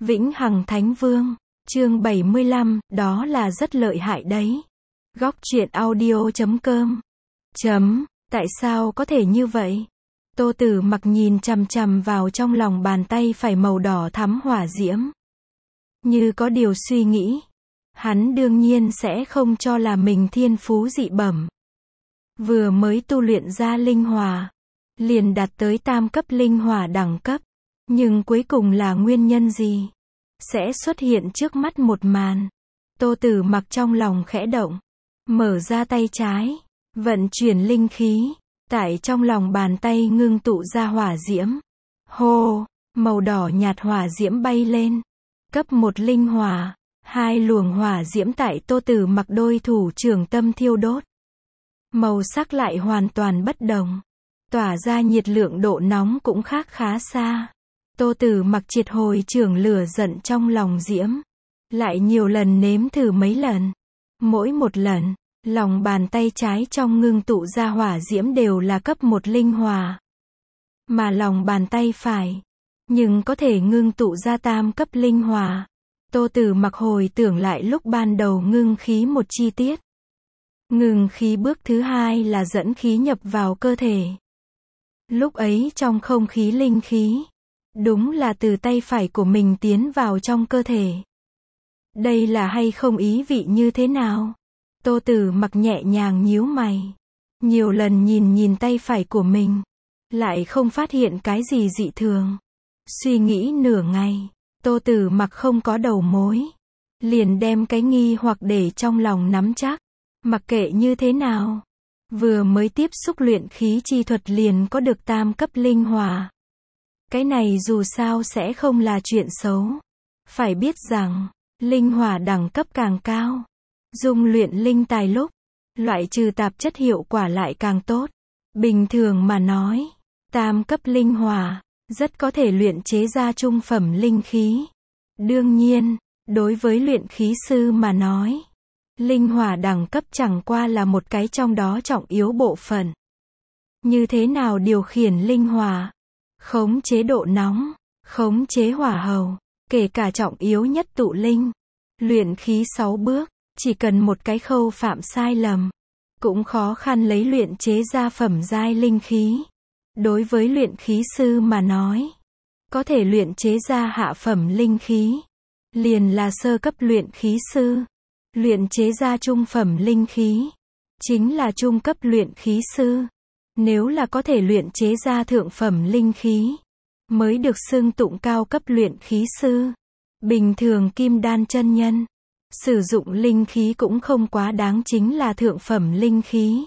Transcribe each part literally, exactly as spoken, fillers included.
Vĩnh Hằng Thánh Vương, chương bảy mươi lăm, đó là rất lợi hại đấy. Góc truyện audio chấm com. Chấm, tại sao có thể như vậy? Tô Tử Mặc nhìn chằm chằm vào trong lòng bàn tay phải màu đỏ thắm hỏa diễm. Như có điều suy nghĩ. Hắn đương nhiên sẽ không cho là mình thiên phú dị bẩm. Vừa mới tu luyện ra linh hỏa, liền đạt tới tam cấp linh hỏa đẳng cấp. Nhưng cuối cùng là nguyên nhân gì? Sẽ xuất hiện trước mắt một màn. Tô Tử Mặc trong lòng khẽ động. Mở ra tay trái. Vận chuyển linh khí. Tại trong lòng bàn tay ngưng tụ ra hỏa diễm. Hô! Màu đỏ nhạt hỏa diễm bay lên. Cấp một linh hỏa. Hai luồng hỏa diễm tại Tô Tử Mặc đôi thủ trưởng tâm thiêu đốt. Màu sắc lại hoàn toàn bất đồng. Tỏa ra nhiệt lượng độ nóng cũng khác khá xa. Tô Tử Mặc triệt hồi trưởng lửa giận trong lòng diễm. Lại nhiều lần nếm thử mấy lần. Mỗi một lần, lòng bàn tay trái trong ngưng tụ ra hỏa diễm đều là cấp một linh hỏa. Mà lòng bàn tay phải, nhưng có thể ngưng tụ ra tam cấp linh hỏa. Tô Tử Mặc hồi tưởng lại lúc ban đầu ngưng khí một chi tiết. Ngưng khí bước thứ hai là dẫn khí nhập vào cơ thể. Lúc ấy trong không khí linh khí, đúng là từ tay phải của mình tiến vào trong cơ thể. Đây là hay không ý vị như thế nào? Tô Tử Mặc nhẹ nhàng nhíu mày. Nhiều lần nhìn nhìn tay phải của mình. Lại không phát hiện cái gì dị thường. Suy nghĩ nửa ngày. Tô Tử Mặc không có đầu mối. Liền đem cái nghi hoặc để trong lòng nắm chắc. Mặc kệ như thế nào. Vừa mới tiếp xúc luyện khí chi thuật liền có được tam cấp linh hỏa. Cái này dù sao sẽ không là chuyện xấu. Phải biết rằng, linh hỏa đẳng cấp càng cao. Dung luyện linh tài lúc, loại trừ tạp chất hiệu quả lại càng tốt. Bình thường mà nói, tam cấp linh hỏa, rất có thể luyện chế ra trung phẩm linh khí. Đương nhiên, đối với luyện khí sư mà nói, linh hỏa đẳng cấp chẳng qua là một cái trong đó trọng yếu bộ phận. Như thế nào điều khiển linh hỏa? Khống chế độ nóng, khống chế hỏa hầu, kể cả trọng yếu nhất tụ linh. Luyện khí sáu bước, chỉ cần một cái khâu phạm sai lầm, cũng khó khăn lấy luyện chế ra phẩm giai linh khí. Đối với luyện khí sư mà nói, có thể luyện chế ra hạ phẩm linh khí, liền là sơ cấp luyện khí sư. Luyện chế ra trung phẩm linh khí, chính là trung cấp luyện khí sư. Nếu là có thể luyện chế ra thượng phẩm linh khí, mới được xưng tụng cao cấp luyện khí sư. Bình thường kim đan chân nhân, sử dụng linh khí cũng không quá đáng chính là thượng phẩm linh khí.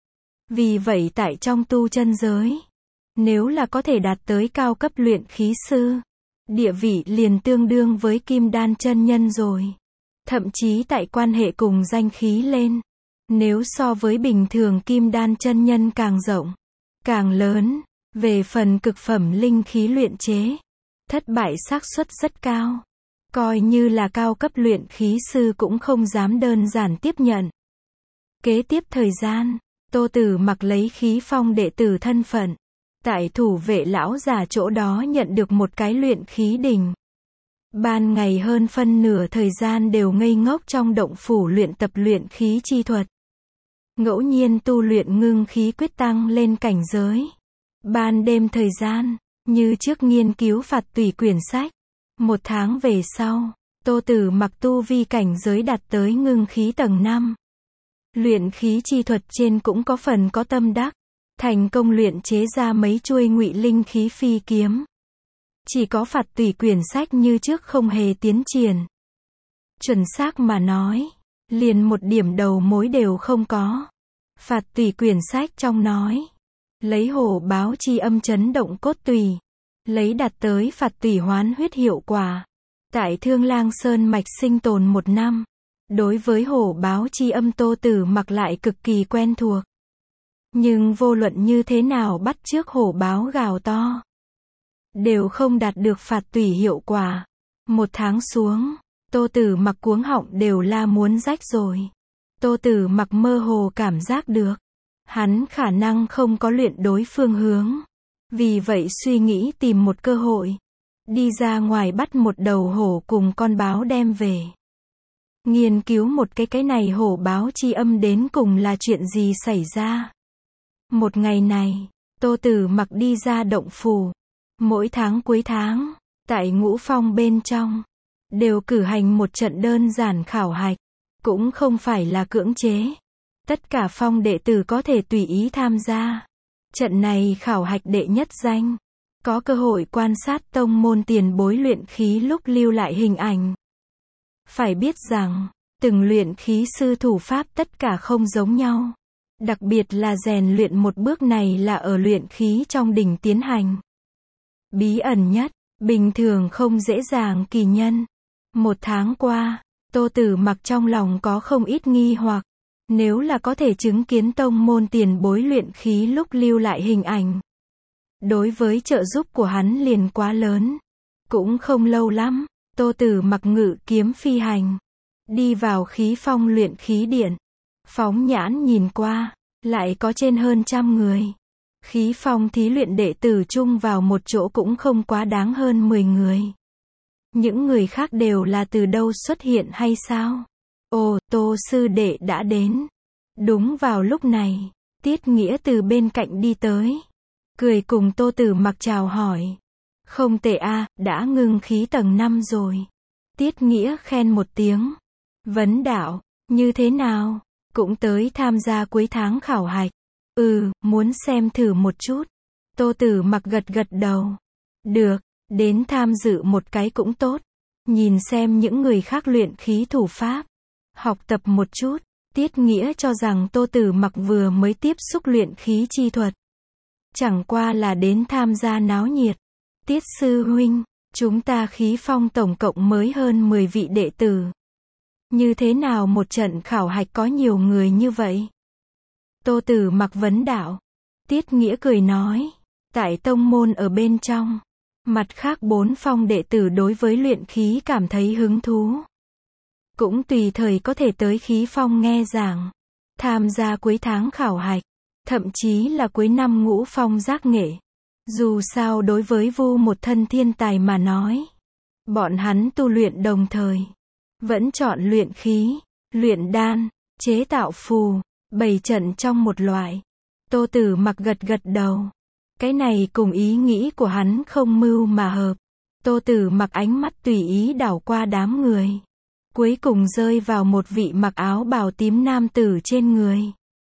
Vì vậy tại trong tu chân giới, nếu là có thể đạt tới cao cấp luyện khí sư, địa vị liền tương đương với kim đan chân nhân rồi. Thậm chí tại quan hệ cùng danh khí lên, nếu so với bình thường kim đan chân nhân càng rộng, càng lớn, về phần cực phẩm linh khí luyện chế, thất bại xác suất rất cao. Coi như là cao cấp luyện khí sư cũng không dám đơn giản tiếp nhận. Kế tiếp thời gian, Tô Tử Mặc lấy khí phong đệ tử thân phận, tại thủ vệ lão già chỗ đó nhận được một cái luyện khí đỉnh. Ban ngày hơn phân nửa thời gian đều ngây ngốc trong động phủ luyện tập luyện khí chi thuật. Ngẫu nhiên tu luyện ngưng khí quyết tăng lên cảnh giới. Ban đêm thời gian, như trước nghiên cứu phạt tùy quyển sách. Một tháng về sau, Tô Tử Mặc tu vi cảnh giới đạt tới ngưng khí tầng năm. Luyện khí chi thuật trên cũng có phần có tâm đắc. Thành công luyện chế ra mấy chuôi ngụy linh khí phi kiếm. Chỉ có phạt tùy quyển sách như trước không hề tiến triển. Chuẩn xác mà nói, liền một điểm đầu mối đều không có. Phạt tùy quyển sách trong nói, lấy hổ báo chi âm chấn động cốt tùy, lấy đạt tới phạt tùy hoán huyết hiệu quả. Tại Thương Lang Sơn mạch sinh tồn một năm, đối với hổ báo chi âm Tô Tử Mặc lại cực kỳ quen thuộc. Nhưng vô luận như thế nào bắt chước hổ báo gào to, đều không đạt được phạt tùy hiệu quả. Một tháng xuống, Tô Tử Mặc cuống họng đều la muốn rách rồi. Tô Tử Mặc mơ hồ cảm giác được, hắn khả năng không có luyện đối phương hướng. Vì vậy suy nghĩ tìm một cơ hội, đi ra ngoài bắt một đầu hổ cùng con báo đem về. Nghiên cứu một cái cái này hổ báo chi âm đến cùng là chuyện gì xảy ra. Một ngày này, Tô Tử Mặc đi ra động phủ. Mỗi tháng cuối tháng, tại Ngũ Phong bên trong, đều cử hành một trận đơn giản khảo hạch, cũng không phải là cưỡng chế. Tất cả phong đệ tử có thể tùy ý tham gia. Trận này khảo hạch đệ nhất danh, có cơ hội quan sát tông môn tiền bối luyện khí lúc lưu lại hình ảnh. Phải biết rằng, từng luyện khí sư thủ pháp tất cả không giống nhau. Đặc biệt là rèn luyện một bước này là ở luyện khí trong đỉnh tiến hành. Bí ẩn nhất, bình thường không dễ dàng kỳ nhân. Một tháng qua, Tô Tử Mặc trong lòng có không ít nghi hoặc. Nếu là có thể chứng kiến tông môn tiền bối luyện khí lúc lưu lại hình ảnh, đối với trợ giúp của hắn liền quá lớn. Cũng không lâu lắm, Tô Tử Mặc ngự kiếm phi hành, đi vào khí phong luyện khí điện. Phóng nhãn nhìn qua, lại có trên hơn trăm người. Khí phong thí luyện đệ tử chung vào một chỗ cũng không quá đáng hơn mười người. Những người khác đều là từ đâu xuất hiện hay sao? Ồ, Tô sư đệ đã đến. Đúng vào lúc này, Tiết Nghĩa từ bên cạnh đi tới, cười cùng Tô Tử Mặc chào hỏi. Không tệ a, đã ngưng khí tầng năm rồi. Tiết Nghĩa khen một tiếng. Vấn đạo, như thế nào? Cũng tới tham gia cuối tháng khảo hạch. Ừ, muốn xem thử một chút. Tô Tử Mặc gật gật đầu. Được, đến tham dự một cái cũng tốt. Nhìn xem những người khác luyện khí thủ pháp. Học tập một chút. Tiết Nghĩa cho rằng Tô Tử Mặc vừa mới tiếp xúc luyện khí chi thuật. Chẳng qua là đến tham gia náo nhiệt. Tiết sư huynh, chúng ta khí phong tổng cộng mới hơn mười vị đệ tử. Như thế nào một trận khảo hạch có nhiều người như vậy? Tô Tử Mặc vấn đạo. Tiết Nghĩa cười nói. Tại tông môn ở bên trong, mặt khác bốn phong đệ tử đối với luyện khí cảm thấy hứng thú. Cũng tùy thời có thể tới khí phong nghe giảng, tham gia cuối tháng khảo hạch, thậm chí là cuối năm ngũ phong giác nghệ. Dù sao đối với Vu một thân thiên tài mà nói, bọn hắn tu luyện đồng thời, vẫn chọn luyện khí, luyện đan, chế tạo phù, bày trận trong một loại. Tô Tử Mặc gật gật đầu. Cái này cùng ý nghĩ của hắn không mưu mà hợp. Tô Tử Mặc ánh mắt tùy ý đảo qua đám người, cuối cùng rơi vào một vị mặc áo bào tím nam tử trên người.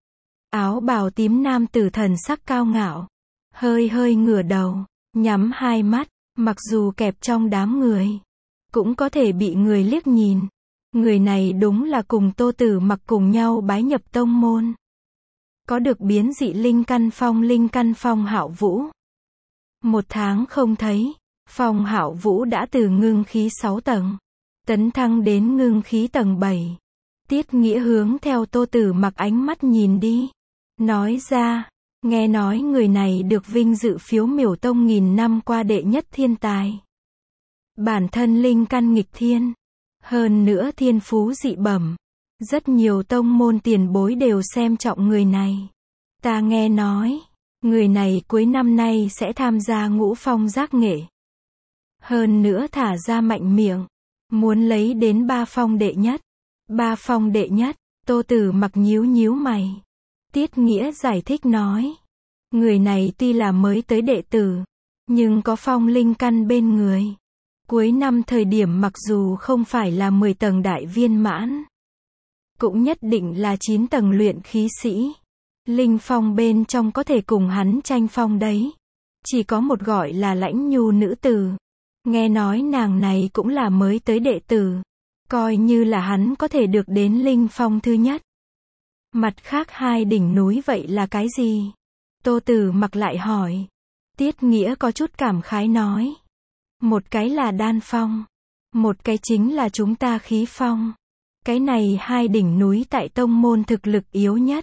Áo bào tím nam tử thần sắc cao ngạo, hơi hơi ngửa đầu, nhắm hai mắt, mặc dù kẹp trong đám người, cũng có thể bị người liếc nhìn. Người này đúng là cùng Tô Tử Mặc cùng nhau bái nhập tông môn. Có được biến dị linh căn phong linh căn Phong Hạo Vũ. Một tháng không thấy, Phong Hạo Vũ đã từ ngưng khí sáu tầng, tấn thăng đến ngưng khí tầng bảy. Tiết Nghĩa hướng theo Tô Tử Mặc ánh mắt nhìn đi. Nói ra, nghe nói người này được vinh dự phiếu miểu tông nghìn năm qua đệ nhất thiên tài. Bản thân linh căn nghịch thiên. Hơn nữa thiên phú dị bẩm. Rất nhiều tông môn tiền bối đều xem trọng người này. Ta nghe nói, người này cuối năm nay sẽ tham gia ngũ phong giác nghệ. Hơn nữa thả ra mạnh miệng, muốn lấy đến ba phong đệ nhất. Ba phong đệ nhất, Tô Tử Mặc nhíu nhíu mày. Tiết Nghĩa giải thích nói, người này tuy là mới tới đệ tử, nhưng có phong linh căn bên người. Cuối năm thời điểm mặc dù không phải là mười tầng đại viên mãn, cũng nhất định là chín tầng luyện khí sĩ. Linh phong bên trong có thể cùng hắn tranh phong đấy. Chỉ có một gọi là Lãnh Nhu nữ tử. Nghe nói nàng này cũng là mới tới đệ tử. Coi như là hắn có thể được đến linh phong thứ nhất. Mặt khác hai đỉnh núi vậy là cái gì? Tô Tử Mặc lại hỏi. Tiết Nghĩa có chút cảm khái nói. Một cái là đan phong. Một cái chính là chúng ta khí phong. Cái này hai đỉnh núi tại tông môn thực lực yếu nhất.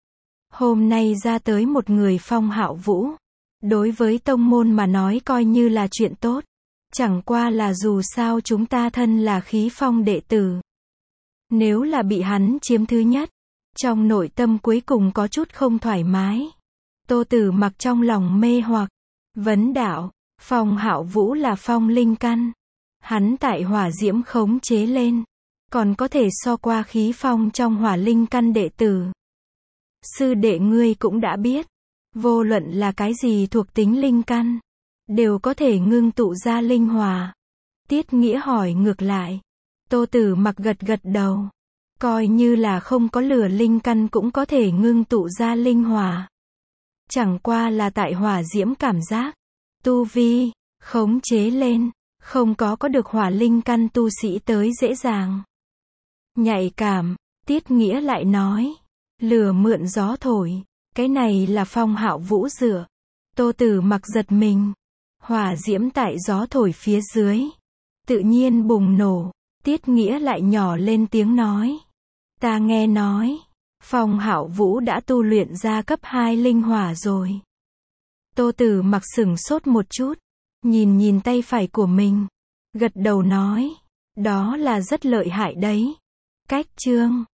Hôm nay ra tới một người Phong Hạo Vũ. Đối với tông môn mà nói coi như là chuyện tốt. Chẳng qua là dù sao chúng ta thân là khí phong đệ tử. Nếu là bị hắn chiếm thứ nhất, trong nội tâm cuối cùng có chút không thoải mái. Tô Tử Mặc trong lòng mê hoặc, vấn đạo, Phong Hạo Vũ là phong linh căn. Hắn tại hỏa diễm khống chế lên, còn có thể so qua khí phong trong hỏa linh căn đệ tử. Sư đệ ngươi cũng đã biết, vô luận là cái gì thuộc tính linh căn, đều có thể ngưng tụ ra linh hỏa. Tiết Nghĩa hỏi ngược lại. Tô Tử Mặc gật gật đầu. Coi như là không có lửa linh căn cũng có thể ngưng tụ ra linh hỏa. Chẳng qua là tại hỏa diễm cảm giác, tu vi, khống chế lên, không có có được hỏa linh căn tu sĩ tới dễ dàng. Nhạy cảm, Tiết Nghĩa lại nói. Lửa mượn gió thổi, cái này là Phong Hạo Vũ dựa. Tô Tử Mặc giật mình. Hỏa diễm tại gió thổi phía dưới, tự nhiên bùng nổ. Tiết Nghĩa lại nhỏ lên tiếng nói. Ta nghe nói, Phong Hạo Vũ đã tu luyện ra cấp hai linh hỏa rồi. Tô Tử Mặc sửng sốt một chút, nhìn nhìn tay phải của mình, gật đầu nói. Đó là rất lợi hại đấy. Cách chương